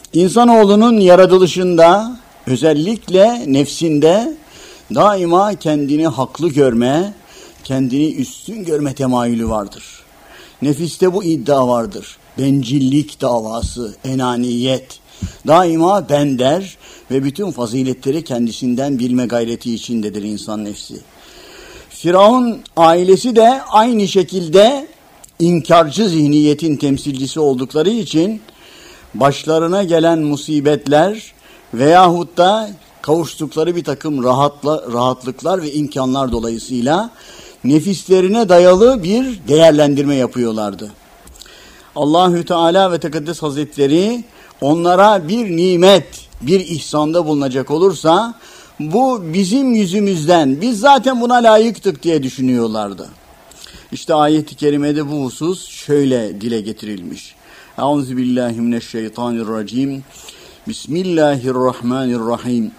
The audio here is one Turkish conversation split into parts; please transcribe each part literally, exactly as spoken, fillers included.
İnsanoğlunun yaratılışında, özellikle nefsinde daima kendini haklı görme, kendini üstün görme temayülü vardır. Nefiste bu iddia vardır. Bencillik davası, enaniyet, daima ben der ve bütün faziletleri kendisinden bilme gayreti içindedir insan nefsi. Firavun ailesi de aynı şekilde inkarcı zihniyetin temsilcisi oldukları için başlarına gelen musibetler veyahut da kavuştukları bir takım rahatla, rahatlıklar ve imkanlar dolayısıyla nefislerine dayalı bir değerlendirme yapıyorlardı. Allahü Teala ve Tekaddes Hazretleri onlara bir nimet, bir ihsanda bulunacak olursa bu bizim yüzümüzden, biz zaten buna layıktık diye düşünüyorlardı. İşte ayet-i kerimede bu husus şöyle dile getirilmiş. Euzubillahimineşşeytanirracim. Bismillahirrahmanirrahim.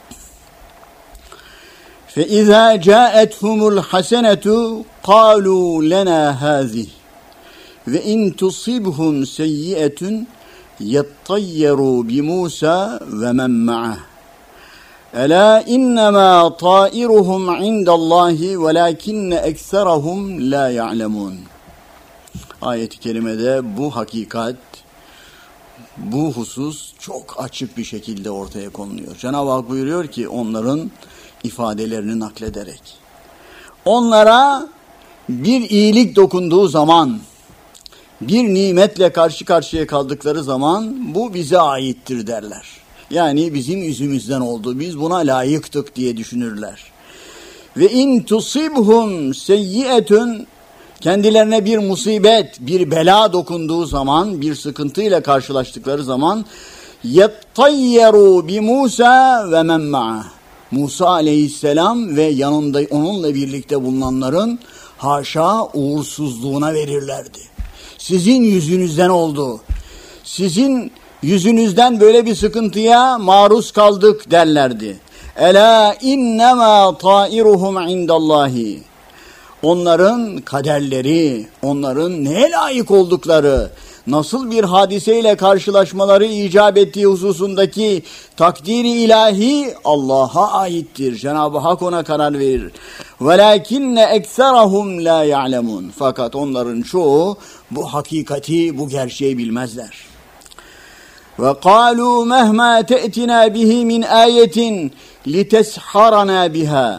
فَإِذَا جَاءَتْهُمُ الْحَسَنَةُ قَالُوا لَنَا هَذِهِ وَإِنْ تُصِبْهُمْ سَيِّئَةٌ يَطَّيَّرُوا بِمُوسَى وَمَنْ مَعَهُ أَلَا إِنَّمَا طَائِرُهُمْ عِنْدَ اللّٰهِ وَلَكِنَّ اَكْثَرَهُمْ لَا يَعْلَمُونَ. Ayet-i kerimede bu hakikat, bu husus çok açık bir şekilde ortaya konuluyor. Cenab-ı Hak buyuruyor ki onların ifadelerini naklederek, onlara bir iyilik dokunduğu zaman, bir nimetle karşı karşıya kaldıkları zaman bu bize aittir derler. Yani bizim yüzümüzden oldu, biz buna layıktık diye düşünürler. Ve in tusibhum seyyietun, kendilerine bir musibet, bir bela dokunduğu zaman, bir sıkıntıyla karşılaştıkları zaman yettayyeru bi Musa ve men ma'ah, Musa aleyhisselam ve yanında onunla birlikte bulunanların haşa uğursuzluğuna verirlerdi. Sizin yüzünüzden oldu, sizin yüzünüzden böyle bir sıkıntıya maruz kaldık derlerdi. Ela innema tairuhum indallahi. Onların kaderleri, onların neye layık oldukları, nasıl bir hadiseyle karşılaşmaları icap ettiği hususundaki takdiri ilahi Allah'a aittir. Cenab-ı Hak ona karar verir. وَلَكِنَّ اَكْثَرَهُمْ لَا يَعْلَمُونَ. Fakat onların çoğu bu hakikati, bu gerçeği bilmezler. وَقَالُوا مَهْمَا تَأْتِنَا بِهِ مِنْ آيَةٍ لِتَسْحَرَنَا بِهَا.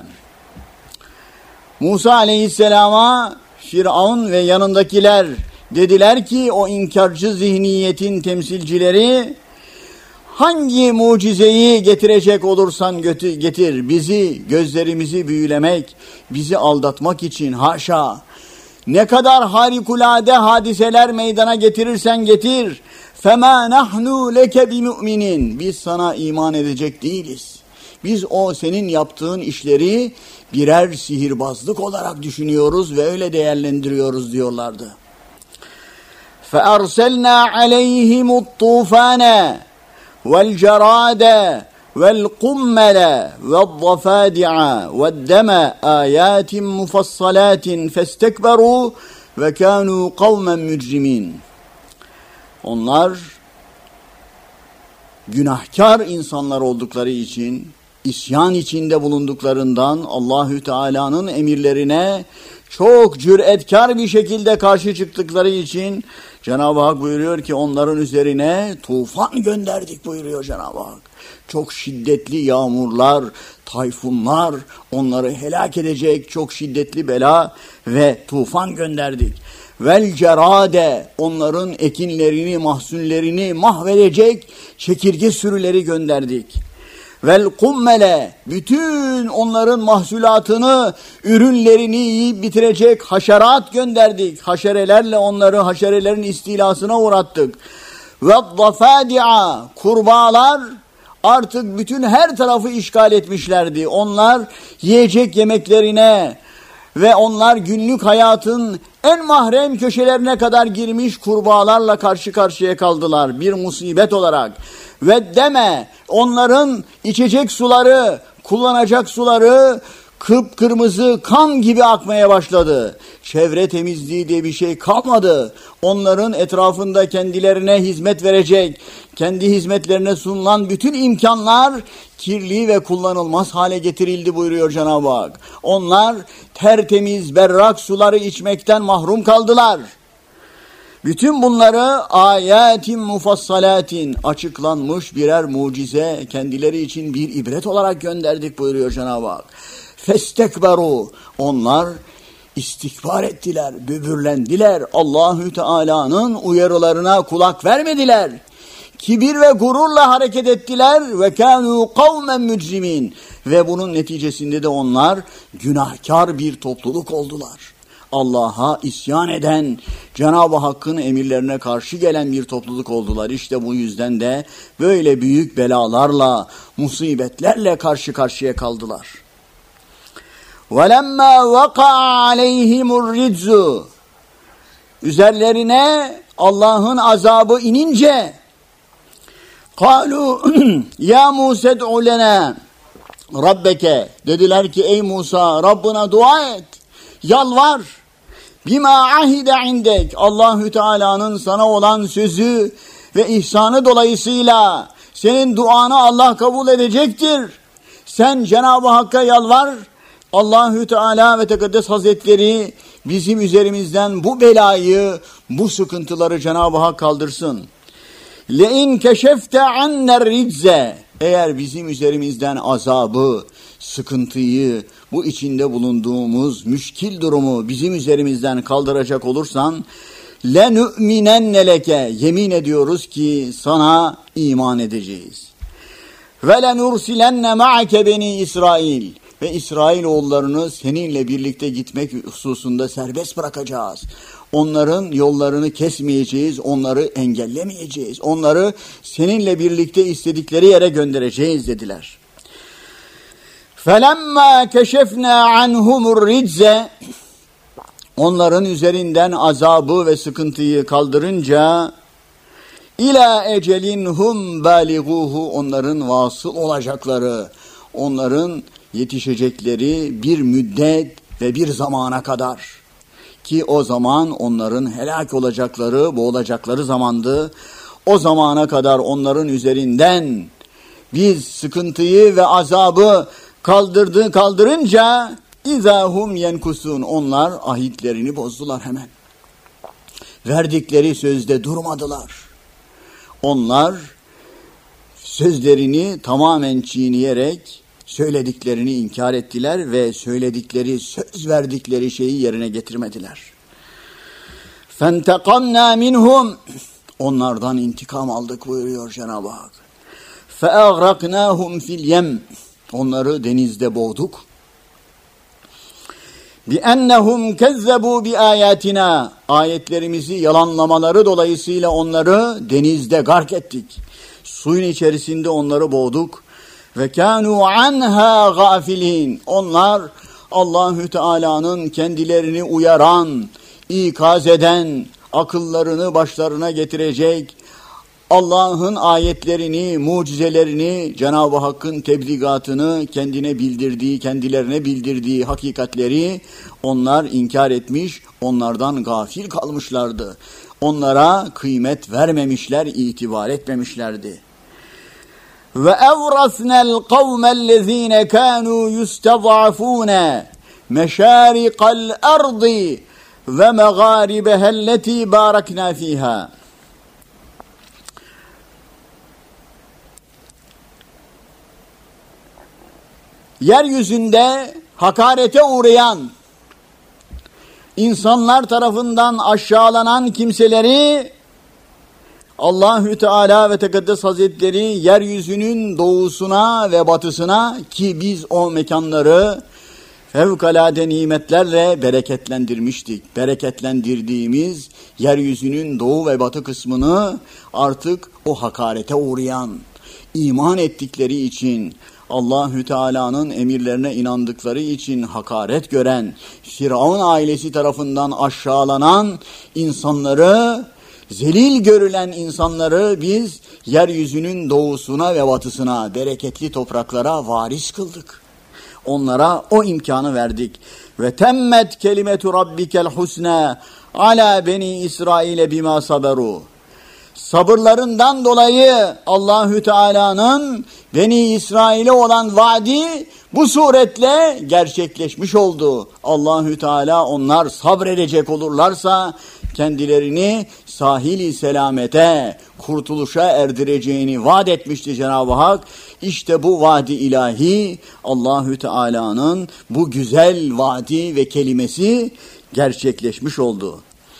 Musa aleyhisselama Firavun ve yanındakiler dediler ki o inkarcı zihniyetin temsilcileri, hangi mucizeyi getirecek olursan getir, bizi, gözlerimizi büyülemek, bizi aldatmak için haşa, ne kadar harikulade hadiseler meydana getirirsen getir, فَمَا نَحْنُ لَكَ بِمُؤْمِنِينَ. Biz sana iman edecek değiliz. Biz o senin yaptığın işleri birer sihirbazlık olarak düşünüyoruz ve öyle değerlendiriyoruz diyorlardı. فَأَرْسَلْنَا عَلَيْهِمُ الطُّوفَانَ وَالْجَرَادَ وَالْقُمَّلَ وَالضَّفَادِعَ وَالدَّمَ آيَاتٍ مُفَصَّلَاتٍ فَاسْتَكْبَرُوا وَكَانُوا قَوْمًا مُجْرِمِينَ. Onlar günahkar insanlar oldukları için, isyan içinde bulunduklarından Allahü Teala'nın emirlerine çok cüretkar bir şekilde karşı çıktıkları için Cenab-ı Hak buyuruyor ki onların üzerine tufan gönderdik buyuruyor Cenab-ı Hak. Çok şiddetli yağmurlar, tayfunlar onları helak edecek çok şiddetli bela ve tufan gönderdik. Vel cerade, onların ekinlerini, mahsullerini mahvedecek çekirge sürüleri gönderdik. Vel kummele, bütün onların mahsulatını, ürünlerini yiyip bitirecek haşerat gönderdik. Haşerelerle onları haşerelerin istilasına uğrattık. Ve zafadi'a, kurbağalar artık bütün her tarafı işgal etmişlerdi. Onlar yiyecek yemeklerine ve onlar günlük hayatın en mahrem köşelerine kadar girmiş kurbağalarla karşı karşıya kaldılar bir musibet olarak. Ve deme, onların içecek suları, kullanacak suları kıpkırmızı kan gibi akmaya başladı. Çevre temizliği diye bir şey kalmadı. Onların etrafında kendilerine hizmet verecek, kendi hizmetlerine sunulan bütün imkanlar kirli ve kullanılmaz hale getirildi buyuruyor Cenab-ı Hak. Onlar tertemiz, berrak suları içmekten mahrum kaldılar. Bütün bunları ayetin mufassalatin, açıklanmış birer mucize, kendileri için bir ibret olarak gönderdik buyuruyor Cenab-ı Hak. Festekberu, onlar istikbar ettiler, böbürlendiler. Allahü Teala'nın uyarılarına kulak vermediler. Kibir ve gururla hareket ettiler ve kânû kavmen mücrimin, ve bunun neticesinde de onlar günahkar bir topluluk oldular. Allah'a isyan eden, Cenab-ı Hakk'ın emirlerine karşı gelen bir topluluk oldular. İşte bu yüzden de böyle büyük belalarla, musibetlerle karşı karşıya kaldılar. وَلَمَّا وَقَعَ عَلَيْهِمُ الرِّجْزُ, üzerlerine Allah'ın azabı inince قَالُوا ya Musa ed'u lena rabbeke, dediler ki ey Musa, Rabbına dua et, yalvar. Bima ahide indek, Allahü Teala'nın sana olan sözü ve ihsanı dolayısıyla senin duanı Allah kabul edecektir. Sen Cenab-ı Hakk'a yalvar. Allahü Teala ve Tekaddes Hazretleri bizim üzerimizden bu belayı, bu sıkıntıları Cenab-ı Hak kaldırsın. Le in keşefte anner rizze, eğer bizim üzerimizden azabı, sıkıntıyı, bu içinde bulunduğumuz müşkil durumu bizim üzerimizden kaldıracak olursan, le nu'minenne leke, yemin ediyoruz ki sana iman edeceğiz. Ve le nursilenne ma'ake beni İsrail, ve İsrailoğullarını seninle birlikte gitmek hususunda serbest bırakacağız. Onların yollarını kesmeyeceğiz, onları engellemeyeceğiz. Onları seninle birlikte istedikleri yere göndereceğiz dediler. فَلَمَّا كَشَفْنَا عَنْهُمُ الرِّجْزَ, onların üzerinden azabı ve sıkıntıyı kaldırınca ila ecelin hum baliguhu, onların vasıl olacakları, onların yetişecekleri bir müddet ve bir zamana kadar, ki o zaman onların helak olacakları, boğulacakları zamandı. O zamana kadar onların üzerinden biz sıkıntıyı ve azabı kaldırdı kaldırınca izahum yenkusun, onlar ahitlerini bozdular hemen. Verdikleri sözde durmadılar. Onlar sözlerini tamamen çiğneyerek söylediklerini inkar ettiler ve söyledikleri, söz verdikleri şeyi yerine getirmediler. فَانْتَقَمْنَا مِنْهُمْ, onlardan intikam aldık buyuruyor Cenab-ı Hak. فَاَغْرَقْنَاهُمْ فِي الْيَمْ, onları denizde boğduk. بِأَنَّهُمْ كَذَّبُوا بِآيَاتِنَا, ayetlerimizi yalanlamaları dolayısıyla onları denizde gark ettik. Suyun içerisinde onları boğduk. Ve kânû anhâ gâfilîn, onlar Allahü Teala'nın kendilerini uyaran, ikaz eden, akıllarını başlarına getirecek, Allah'ın ayetlerini, mucizelerini, Cenab-ı Hakk'ın tebligatını kendine bildirdiği, kendilerine bildirdiği hakikatleri onlar inkar etmiş, onlardan gafil kalmışlardı. Onlara kıymet vermemişler, itibar etmemişlerdi. Ve evrasnel kavmellezine kânû yustez'afûne meşâriqal ardı ve megâribehelleti bâraknâ fîhâ. Yeryüzünde hakarete uğrayan, insanlar tarafından aşağılanan kimseleri Allahü Teala ve Tekaddes Hazretleri yeryüzünün doğusuna ve batısına, ki biz o mekanları fevkalade nimetlerle bereketlendirmiştik. Bereketlendirdiğimiz yeryüzünün doğu ve batı kısmını artık o hakarete uğrayan, iman ettikleri için, Allahü Teala'nın emirlerine inandıkları için hakaret gören, Firavun ailesi tarafından aşağılanan insanları, zelil görülen insanları biz yeryüzünün doğusuna ve batısına, bereketli topraklara varis kıldık. onlara o imkanı verdik. Ve temmet kelimetu rabbikel husna ala beni İsrail bima saberu. Sabırlarından dolayı Allahü Teala'nın Beni İsrail'e olan vaadi bu suretle gerçekleşmiş oldu. Allahü Teala onlar sabredecek olurlarsa kendilerini sahil-i selamete, kurtuluşa erdireceğini vaat etmişti Cenab-ı Hak. İşte bu vaadi ilahi Allahü Teala'nın bu güzel vaadi ve kelimesi gerçekleşmiş oldu.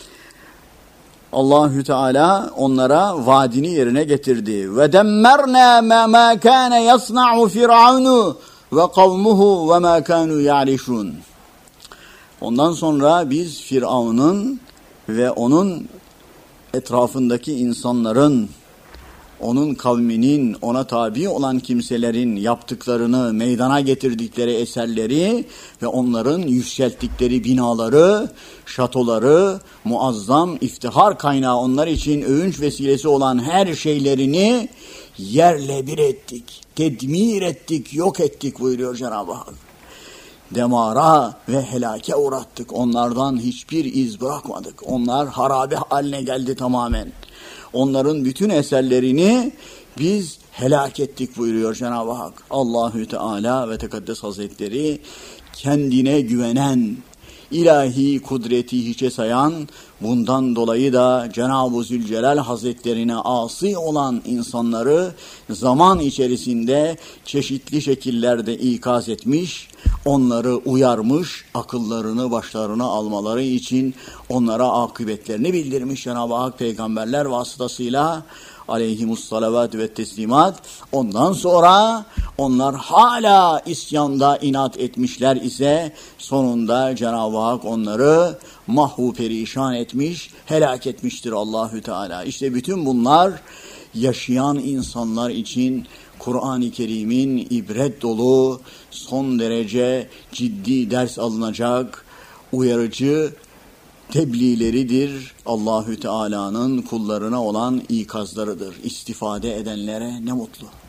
Allahü Teala onlara vaadini yerine getirdi. Ve demmerna ma ma kana yasna'u firavunu ve kavmuhu ve ma kanu ya'rişun. Ondan sonra biz Firavun'un ve onun etrafındaki insanların, onun kavminin, ona tabi olan kimselerin yaptıklarını, meydana getirdikleri eserleri ve onların yükselttikleri binaları, şatoları, muazzam iftihar kaynağı onlar için övünç vesilesi olan her şeylerini yerle bir ettik, tedmir ettik, yok ettik buyuruyor Cenab-ı Hak. Demara ve helake uğrattık. Onlardan hiçbir iz bırakmadık. Onlar harabe haline geldi tamamen. Onların bütün eserlerini biz helak ettik buyuruyor Cenab-ı Hak. Allahü Teala ve Tekaddes Hazretleri kendine güvenen, ilahi kudreti hiçe sayan, bundan dolayı da Cenab-ı Zülcelal Hazretlerine asi olan insanları zaman içerisinde çeşitli şekillerde ikaz etmiş, onları uyarmış, akıllarını başlarına almaları için onlara akıbetlerini bildirmiş Cenab-ı Hak peygamberler vasıtasıyla aleyhimussalavat ve teslimat. Ondan sonra onlar hala isyanda inat etmişler ise sonunda Cenab-ı Hak onları mahvu perişan etmiş, helak etmiştir Allahü Teala. İşte bütün bunlar yaşayan insanlar için Kur'an-ı Kerim'in ibret dolu, son derece ciddi ders alınacak, uyarıcı tebliğleridir. Allahü Teala'nın kullarına olan ikazlarıdır. İstifade edenlere ne mutlu.